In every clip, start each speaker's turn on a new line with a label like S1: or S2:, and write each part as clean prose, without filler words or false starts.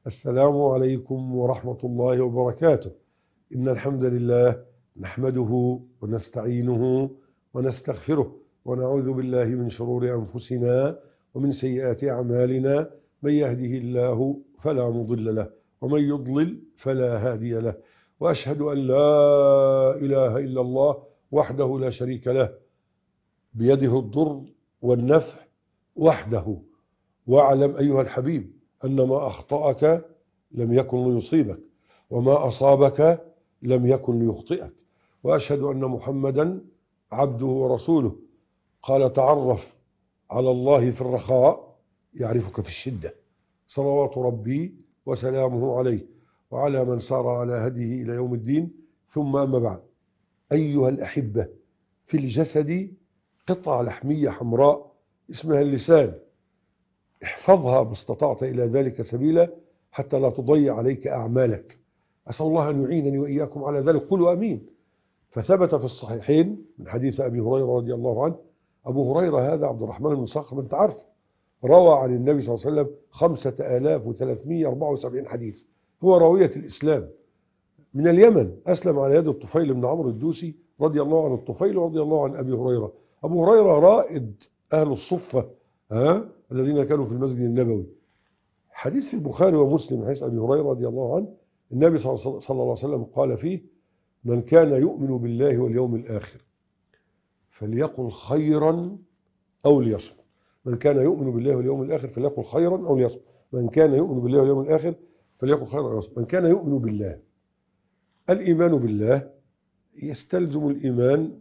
S1: السلام عليكم ورحمة الله وبركاته. إن الحمد لله نحمده ونستعينه ونستغفره ونعوذ بالله من شرور أنفسنا ومن سيئات أعمالنا. من يهده الله فلا مضل له ومن يضلل فلا هادي له، وأشهد أن لا إله إلا الله وحده لا شريك له بيده الضر والنفع وحده. واعلم أيها الحبيب أن ما أخطأك لم يكن ليصيبك، وما أصابك لم يكن ليخطئك. وأشهد أن محمدا عبده ورسوله. قال: تعرف على الله في الرخاء يعرفك في الشدة. صلوات ربي وسلامه عليه وعلى من سار على هديه إلى يوم الدين. ثم أما بعد، أيها الأحبة، في الجسد قطعة لحمية حمراء اسمها اللسان. احفظها ما استطعت إلى ذلك سبيلا حتى لا تضيع عليك أعمالك. أسأل الله أن يعينني وإياكم على ذلك، قولوا أمين. فثبت في الصحيحين من حديث أبي هريرة رضي الله عنه. أبو هريرة هذا عبد الرحمن بن صخر أنت عارفه، روى عن النبي صلى الله عليه وسلم 5374 حديث. هو راوية الإسلام، من اليمن، أسلم على يد الطفيل بن عمرو الدوسي رضي الله عن الطفيل ورضي الله عن أبي هريرة. أبو هريرة رائد أهل الصفة الذين كانوا في المسجد النبوي. حديث في البخاري ومسلم حديث أبي هريرة رضي الله عنه، النبي صلى الله عليه وسلم قال فيه: من كان يؤمن بالله واليوم الآخر فليقل خيرا أو ليصمت. من كان يؤمن بالله واليوم الآخر فليقل خيرا أو ليصمت. من كان يؤمن بالله واليوم الآخر فليقل خيرا أو ليصمت. من كان يؤمن بالله، الإيمان بالله يستلزم الإيمان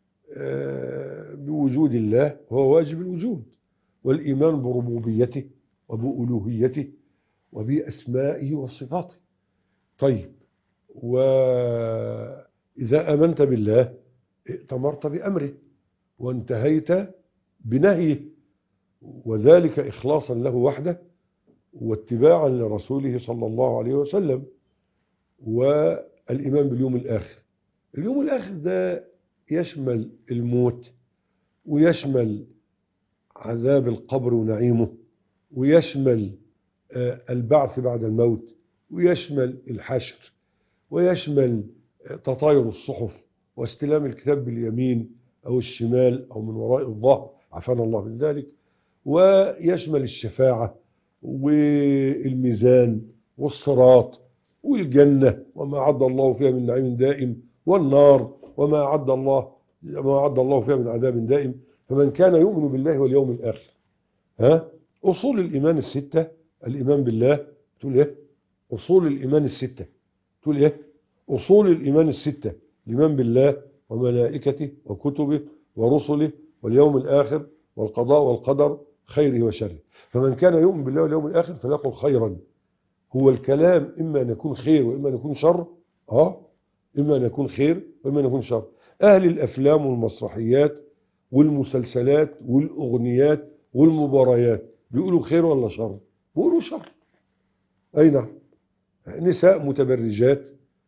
S1: بوجود الله، وهو واجب الوجود، والإيمان بربوبيته وبألوهيته وبأسمائه وصفاته. طيب، وإذا آمنت بالله ائتمرت بأمره وانتهيت بنهيه، وذلك إخلاصا له وحده واتباعا لرسوله صلى الله عليه وسلم. والإيمان باليوم الآخر، اليوم الآخر ده يشمل الموت، ويشمل عذاب القبر ونعيمه، ويشمل البعث بعد الموت، ويشمل الحشر، ويشمل تطاير الصحف واستلام الكتاب باليمين أو الشمال أو من وراء الظهر، عافانا الله من ذلك، ويشمل الشفاعة والميزان والصراط والجنة وما أعد الله فيها من نعيم دائم، والنار وما أعد الله فيها من عذاب دائم. فمن كان يؤمن بالله واليوم الآخر، أصول الإيمان الستة. الإيمان بالله تقول إيه؟ أصول الإيمان الستة تقول إيه؟ أصول الإيمان الستة: الإيمان بالله وملائكته وكتبه ورسله واليوم الآخر والقضاء والقدر خيره وشره. فمن كان يؤمن بالله واليوم الآخر فليقل خيرا. هو الكلام إما أن يكون خير وإما أن يكون شر. إما أن يكون خير وإما أن يكون شر. أهل الأفلام والمسرحيات والمسلسلات والأغنيات والمباريات بيقولوا خير ولا شر؟ بيقولوا شر. أي نعم، نساء متبرجات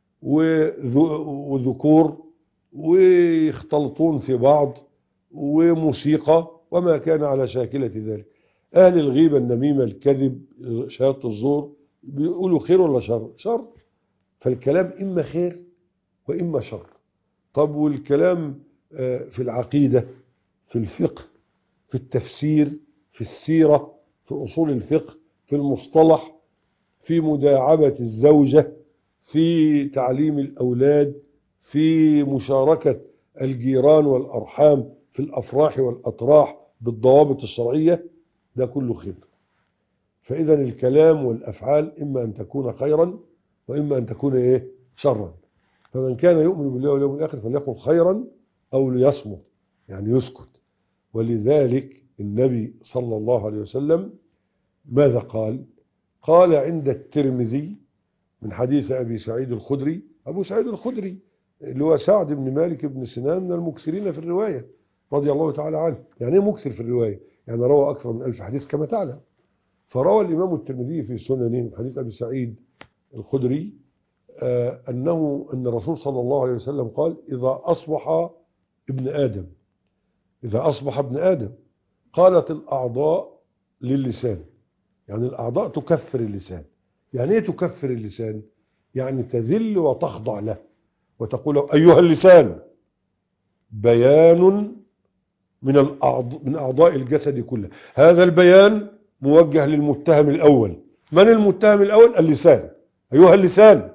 S1: وذكور ويختلطون في بعض، وموسيقى وما كان على شاكلة ذلك. أهل الغيبة النميمة الكذب شهادة الزور بيقولوا خير ولا شر؟ شر. فالكلام إما خير وإما شر. طب والكلام في العقيدة، في الفقه، في التفسير، في السيرة، في أصول الفقه، في المصطلح، في مداعبة الزوجة، في تعليم الأولاد، في مشاركة الجيران والأرحام في الأفراح والأطراح بالضوابط الشرعية، ده كله خير. فإذا الكلام والأفعال إما أن تكون خيرا وإما أن تكون شرا. فمن كان يؤمن بالله واليوم الآخر فليقل خيرا أو ليصمت، يعني يسكت. ولذلك النبي صلى الله عليه وسلم ماذا قال؟ قال عند الترمذي من حديث أبي سعيد الخدري. أبو سعيد الخدري اللي هو سعد بن مالك بن سنان من المكثرين في الرواية رضي الله تعالى عنه. يعني ايه مكثر في الرواية؟ يعني روى أكثر من 1000 حديث كما تعلم. فروى الإمام الترمذي في سننه من حديث أبي سعيد الخدري أن الرسول صلى الله عليه وسلم قال: إذا أصبح ابن آدم قالت الأعضاء للسان، يعني الأعضاء تكفر اللسان، يعني ايه تكفر اللسان؟ يعني تذل وتخضع له وتقول أيها اللسان، بيان من أعضاء الجسد كله. هذا البيان موجه للمتهم الأول. من المتهم الأول؟ اللسان. أيها اللسان،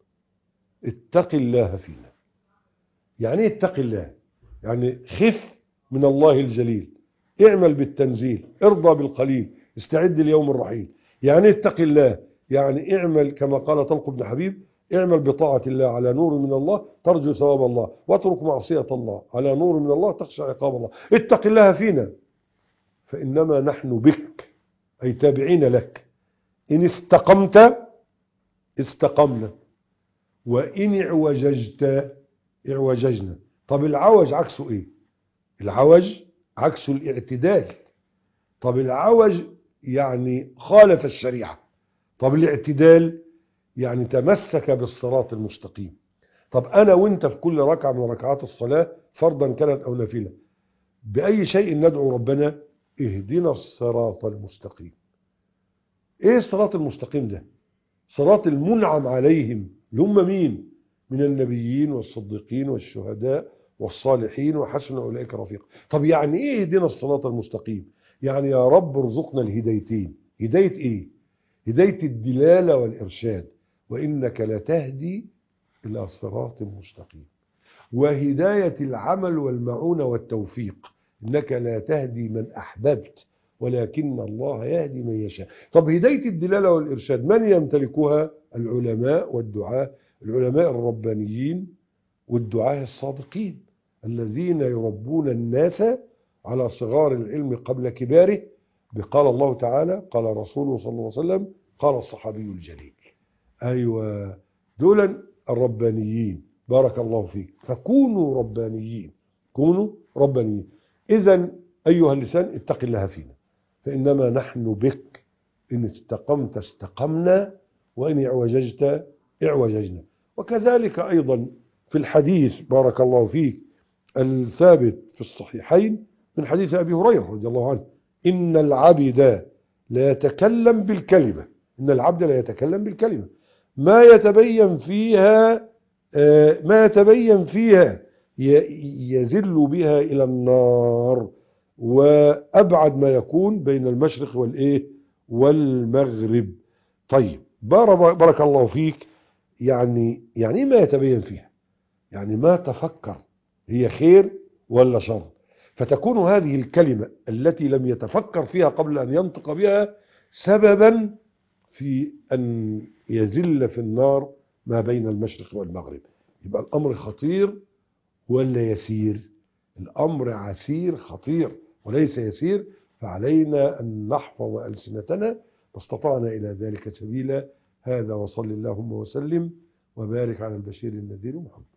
S1: اتق الله فينا. يعني ايه اتق الله؟ يعني خف من الله الجليل، اعمل بالتنزيل، ارضى بالقليل، استعد ليوم الرحيل. يعني اتق الله، يعني اعمل كما قال طلق بن حبيب: اعمل بطاعة الله على نور من الله ترجو ثواب الله، واترك معصية الله على نور من الله تخشى عقاب الله. اتق الله فينا فإنما نحن بك، أي تابعين لك. إن استقمت استقمنا، وإن اعوججت اعوججنا. طب العوج عكسه ايه؟ العوج عكسه الاعتدال. طب العوج يعني خالف الشريعة. طب الاعتدال يعني تمسك بالصراط المستقيم. طب أنا وإنت في كل ركعة من ركعات الصلاة فرضا كانت أو نافلة بأي شيء ندعو ربنا؟ اهدنا الصراط المستقيم. إيه الصراط المستقيم ده؟ صراط المنعم عليهم، اللي هم مين؟ من النبيين والصديقين والشهداء والصالحين وحسن أولئك رفيقا. طب يعني إيه اهدنا الصراط المستقيم؟ يعني يا رب ارزقنا الهدايتين. هداية إيه؟ هداية الدلالة والإرشاد، وإنك لتهدي إلى صراط مستقيم، وهداية العمل والمعونة والتوفيق، إنك لا تهدي من أحببت ولكن الله يهدي من يشاء. طب هداية الدلالة والإرشاد من يمتلكها؟ العلماء والدعاة، العلماء الربانيين والدعاة الصادقين الذين يربون الناس على صغار العلم قبل كباره. قال الله تعالى، قال رسوله صلى الله عليه وسلم، قال الصحابي الجليل. أيوة، دول الربانيين. بارك الله فيك. فكونوا ربانيين، كونوا ربانيين. إذن أيها اللسان اتق الله فينا فإنما نحن بك، إن استقمت استقمنا، وإن اعوججت اعوججنا. وكذلك أيضا في الحديث بارك الله فيك الثابت في الصحيحين من حديث أبي هريرة رضي الله عنه: إن العبد لا يتكلم بالكلمة، إن العبد لا يتكلم بالكلمة ما يتبين فيها يزل بها إلى النار، وأبعد ما يكون بين المشرق والمغرب. طيب بارك الله فيك. يعني ما يتبين فيها؟ يعني ما تفكر هي خير ولا شر، فتكون هذه الكلمة التي لم يتفكر فيها قبل أن ينطق بها سببا في أن يزل في النار ما بين المشرق والمغرب. يبقى الأمر خطير ولا يسير؟ الأمر عسير خطير وليس يسير. فعلينا أن نحفظ ألسنتنا ما استطعنا إلى ذلك سبيلا. هذا وصل اللهم وسلم وبارك على البشير النذير محمد.